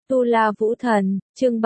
Tu La Vũ Thần, chương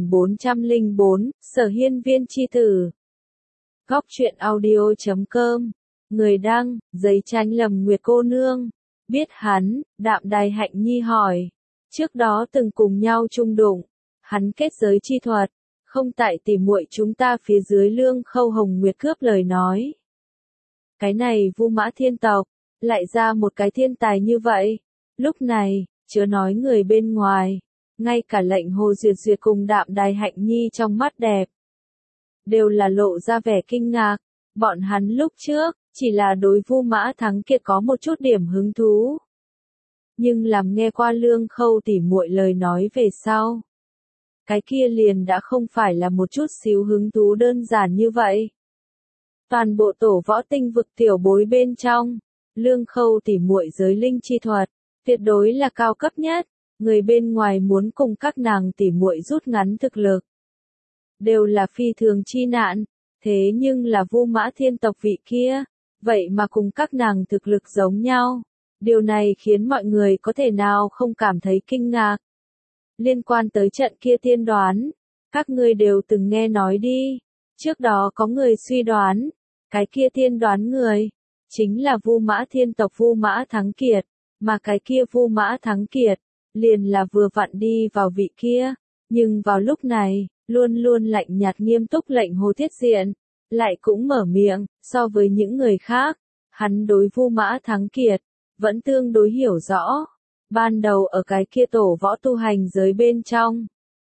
3404, Sở Hiên Viên chi tử. Góc truyện audio.com. Người đăng, giấy tranh Lầm Nguyệt cô nương. Biết hắn, Đạm Đài Hạnh Nhi hỏi. Trước đó từng cùng nhau chung đụng. Hắn kết giới chi thuật. Không tại tỉ muội chúng ta phía dưới Lương Khâu Hồng Nguyệt cướp lời nói. Cái này Vu Mã thiên tộc, lại ra một cái thiên tài như vậy. Lúc này, chớ nói người bên ngoài. Ngay cả Lệnh Hồ Duyệt Duyệt cùng Đạm Đài Hạnh Nhi trong mắt đẹp. Đều là lộ ra vẻ kinh ngạc. Bọn hắn lúc trước, chỉ là đối Vu Mã Thắng Kiệt có một chút điểm hứng thú. Nhưng làm nghe qua Lương Khâu tỉ muội lời nói về sau. Cái kia liền đã không phải là một chút xíu hứng thú đơn giản như vậy. Toàn bộ tổ võ tinh vực tiểu bối bên trong, Lương Khâu tỉ muội giới linh chi thuật, tuyệt đối là cao cấp nhất. Người bên ngoài muốn cùng các nàng tỉ muội rút ngắn thực lực. Đều là phi thường chi nạn, thế nhưng là Vu Mã thiên tộc vị kia, vậy mà cùng các nàng thực lực giống nhau. Điều này khiến mọi người có thể nào không cảm thấy kinh ngạc. Liên quan tới trận kia tiên đoán, các ngươi đều từng nghe nói đi. Trước đó có người suy đoán, cái kia tiên đoán người, chính là Vu Mã thiên tộc Vu Mã Thắng Kiệt, mà cái kia Vu Mã Thắng Kiệt, liền là vừa vặn đi vào vị kia, nhưng vào lúc này, luôn luôn lạnh nhạt nghiêm túc Lệnh Hồ Thiết Diện, lại cũng mở miệng, so với những người khác, hắn đối Vu Mã Thắng Kiệt, vẫn tương đối hiểu rõ. Ban đầu ở cái kia tổ võ tu hành giới bên trong,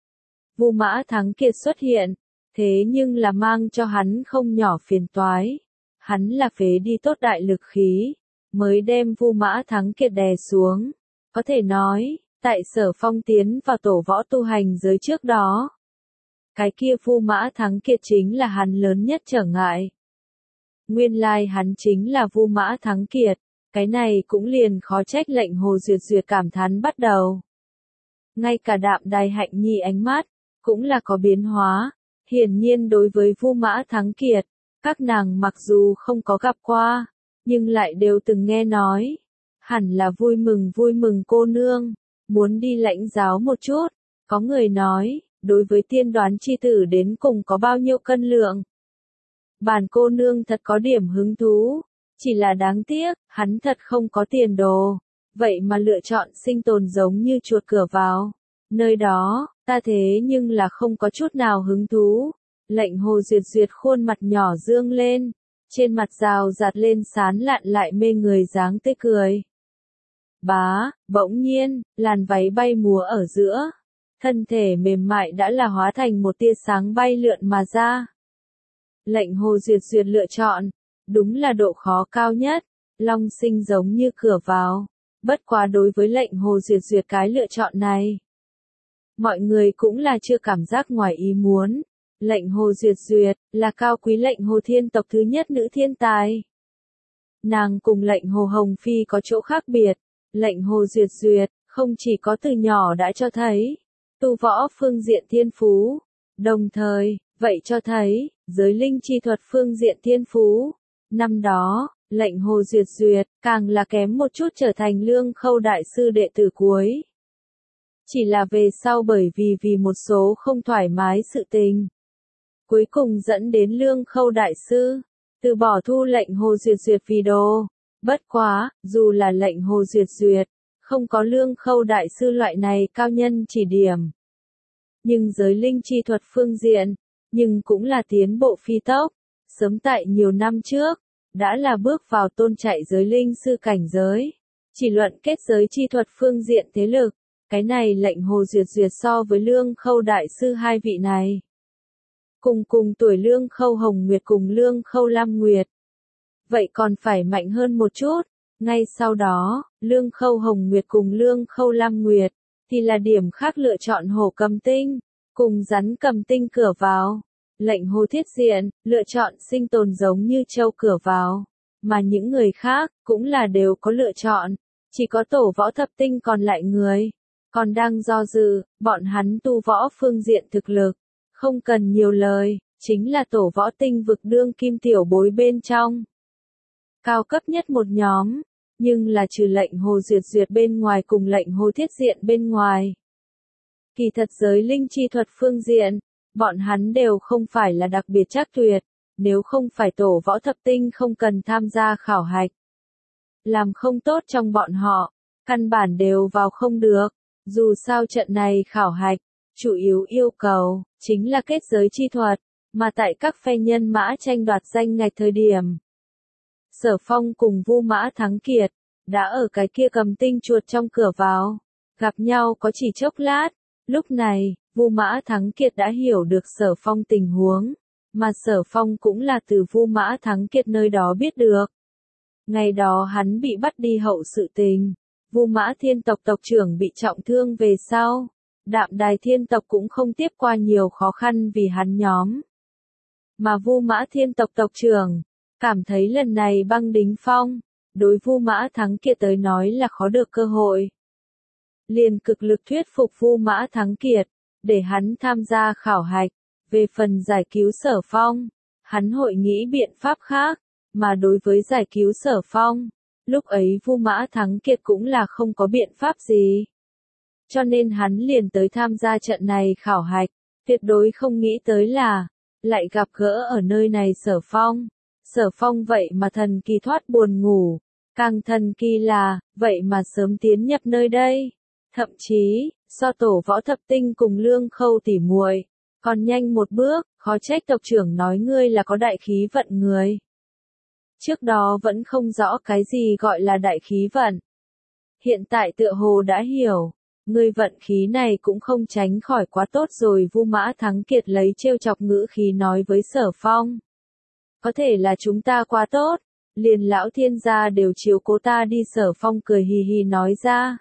Vu Mã Thắng Kiệt xuất hiện, thế nhưng là mang cho hắn không nhỏ phiền toái. Hắn là phế đi tốt đại lực khí, mới đem Vu Mã Thắng Kiệt đè xuống. Có thể nói, tại Sở Phong tiến vào tổ võ tu hành giới trước đó, cái kia Vu Mã Thắng Kiệt chính là hắn lớn nhất trở ngại. Nguyên lai hắn chính là Vu Mã Thắng Kiệt, cái này cũng liền khó trách Lệnh Hồ Duyệt Duyệt cảm thán bắt đầu. Ngay cả Đạm Đài Hạnh Nhi ánh mắt, cũng là có biến hóa. Hiển nhiên đối với Vu Mã Thắng Kiệt, các nàng mặc dù không có gặp qua, nhưng lại đều từng nghe nói. Hẳn là vui mừng cô nương, muốn đi lãnh giáo một chút. Có người nói, đối với tiên đoán chi tử đến cùng có bao nhiêu cân lượng. Bản cô nương thật có điểm hứng thú, chỉ là đáng tiếc, hắn thật không có tiền đồ. Vậy mà lựa chọn sinh tồn giống như chuột cửa vào. Nơi đó, ta thế nhưng là không có chút nào hứng thú. Lệnh Hồ Duyệt Duyệt khuôn mặt nhỏ dương lên, trên mặt rào rạt lên sán lạn lại mê người dáng tươi cười. Bỗng nhiên, làn váy bay múa ở giữa, thân thể mềm mại đã là hóa thành một tia sáng bay lượn mà ra. Lệnh Hồ Duyệt Duyệt lựa chọn, đúng là độ khó cao nhất, long sinh giống như cửa vào. Bất quá đối với Lệnh Hồ Duyệt Duyệt cái lựa chọn này, mọi người cũng là chưa cảm giác ngoài ý muốn. Lệnh Hồ Duyệt Duyệt là cao quý Lệnh Hồ thiên tộc thứ nhất nữ thiên tài. Nàng cùng Lệnh Hồ Hồng Phi có chỗ khác biệt. Lệnh Hồ Duyệt Duyệt không chỉ có từ nhỏ đã cho thấy tu võ phương diện thiên phú, đồng thời, vậy cho thấy giới linh chi thuật phương diện thiên phú. Năm đó, Lệnh Hồ Duyệt Duyệt càng là kém một chút trở thành Lương Khâu đại sư đệ tử cuối. Chỉ là về sau bởi vì một số không thoải mái sự tình, cuối cùng dẫn đến Lương Khâu đại sư từ bỏ thu Lệnh Hồ Duyệt Duyệt vì đồ. Bất quá, dù là Lệnh Hồ Duyệt Duyệt không có Lương Khâu đại sư loại này cao nhân chỉ điểm, nhưng giới linh chi thuật phương diện, nhưng cũng là tiến bộ phi tốc. Sớm tại nhiều năm trước, đã là bước vào tôn chạy giới linh sư cảnh giới. Chỉ luận kết giới chi thuật phương diện thế lực, cái này Lệnh Hồ Duyệt Duyệt so với Lương Khâu đại sư hai vị này, cùng tuổi Lương Khâu Hồng Nguyệt cùng Lương Khâu Lam Nguyệt, vậy còn phải mạnh hơn một chút. Ngay sau đó, Lương Khâu Hồng Nguyệt cùng Lương Khâu Lam Nguyệt, thì là điểm khác lựa chọn hổ cầm tinh, cùng rắn cầm tinh cửa vào. Lệnh Hồ Thiết Diện, lựa chọn sinh tồn giống như châu cửa vào. Mà những người khác, cũng là đều có lựa chọn. Chỉ có tổ võ thập tinh còn lại người, còn đang do dự, bọn hắn tu võ phương diện thực lực. Không cần nhiều lời, chính là tổ võ tinh vực đương kim tiểu bối bên trong. Cao cấp nhất một nhóm, nhưng là trừ Lệnh Hồ Duyệt Duyệt bên ngoài cùng Lệnh Hồ Thiết Diện bên ngoài. Kỳ thật giới linh chi thuật phương diện, bọn hắn đều không phải là đặc biệt trắc tuyệt, nếu không phải tổ võ thập tinh không cần tham gia khảo hạch. Làm không tốt trong bọn họ, căn bản đều vào không được, dù sao trận này khảo hạch, chủ yếu yêu cầu, chính là kết giới chi thuật, mà tại các phe nhân mã tranh đoạt danh ngạch thời điểm. Sở Phong cùng Vu Mã Thắng Kiệt, đã ở cái kia cầm tinh chuột trong cửa vào, gặp nhau có chỉ chốc lát, lúc này, Vu Mã Thắng Kiệt đã hiểu được Sở Phong tình huống, mà Sở Phong cũng là từ Vu Mã Thắng Kiệt nơi đó biết được. Ngày đó hắn bị bắt đi hậu sự tình, Vu Mã Thiên tộc tộc trưởng bị trọng thương về sau, Đạm Đài Thiên tộc cũng không tiếp qua nhiều khó khăn vì hắn nhóm. Mà Vu Mã Thiên tộc tộc trưởng, cảm thấy lần này băng đính phong, đối Vu Mã Thắng Kiệt tới nói là khó được cơ hội. Liền cực lực thuyết phục Vu Mã Thắng Kiệt, để hắn tham gia khảo hạch, về phần giải cứu Sở Phong, hắn hội nghĩ biện pháp khác, mà đối với giải cứu Sở Phong, lúc ấy Vu Mã Thắng Kiệt cũng là không có biện pháp gì. Cho nên hắn liền tới tham gia trận này khảo hạch, tuyệt đối không nghĩ tới là, lại gặp gỡ ở nơi này Sở Phong. Sở Phong vậy mà thần kỳ thoát buồn ngủ, càng thần kỳ là, vậy mà sớm tiến nhập nơi đây. Thậm chí, so tổ võ thập tinh cùng Lương Khâu tỉ muội, còn nhanh một bước, khó trách tộc trưởng nói ngươi là có đại khí vận người. Trước đó vẫn không rõ cái gì gọi là đại khí vận. Hiện tại tựa hồ đã hiểu, ngươi vận khí này cũng không tránh khỏi quá tốt rồi. Vu Mã Thắng Kiệt lấy trêu chọc ngữ khí nói với Sở Phong. Có thể là chúng ta quá tốt, liền lão thiên gia đều chiếu cố ta đi. Sở Phong cười hì hì nói ra.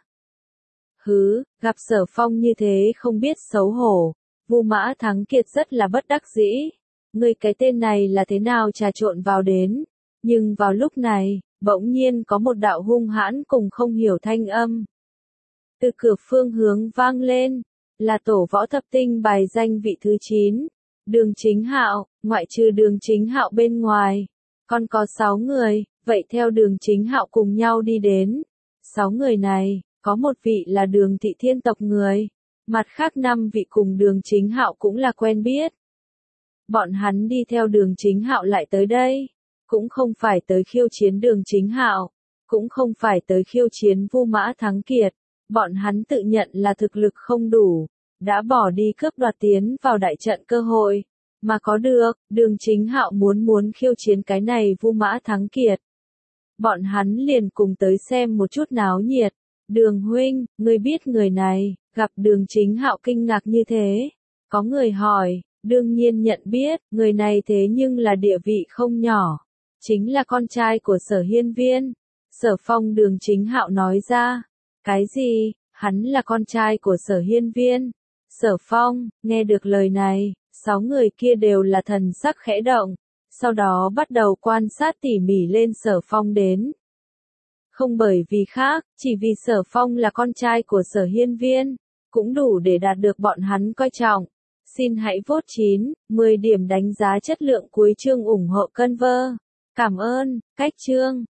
Hứ, gặp Sở Phong như thế không biết xấu hổ, Vu Mã Thắng Kiệt rất là bất đắc dĩ. Ngươi cái tên này là thế nào trà trộn vào đến? Nhưng vào lúc này, bỗng nhiên có một đạo hung hãn cùng không hiểu thanh âm. Từ cửa phương hướng vang lên, là tổ võ thập tinh bài danh vị thứ 9, Đường Chính Hạo, ngoại trừ Đường Chính Hạo bên ngoài, còn có 6 người, vậy theo Đường Chính Hạo cùng nhau đi đến. 6 người này, có một vị là Đường Thị Thiên tộc người, mặt khác 5 vị cùng Đường Chính Hạo cũng là quen biết. Bọn hắn đi theo Đường Chính Hạo lại tới đây, cũng không phải tới khiêu chiến Đường Chính Hạo, cũng không phải tới khiêu chiến Vu Mã Thắng Kiệt, bọn hắn tự nhận là thực lực không đủ, đã bỏ đi cướp đoạt tiến vào đại trận cơ hội, mà có được, Đường Chính Hạo muốn khiêu chiến cái này Vu Mã Thắng Kiệt. Bọn hắn liền cùng tới xem một chút náo nhiệt. Đường huynh, ngươi biết người này? Gặp Đường Chính Hạo kinh ngạc như thế, có người hỏi, đương nhiên nhận biết, người này thế nhưng là địa vị không nhỏ, chính là con trai của Sở Hiên Viên. Sở Phong. Đường Chính Hạo nói ra. Cái gì? Hắn là con trai của Sở Hiên Viên? Sở Phong, nghe được lời này, 6 người kia đều là thần sắc khẽ động, sau đó bắt đầu quan sát tỉ mỉ lên Sở Phong đến. Không bởi vì khác, chỉ vì Sở Phong là con trai của Sở Hiên Viên, cũng đủ để đạt được bọn hắn coi trọng. Xin hãy vote 9, 10 điểm đánh giá chất lượng cuối chương ủng hộ Conver. Cảm ơn, cách chương.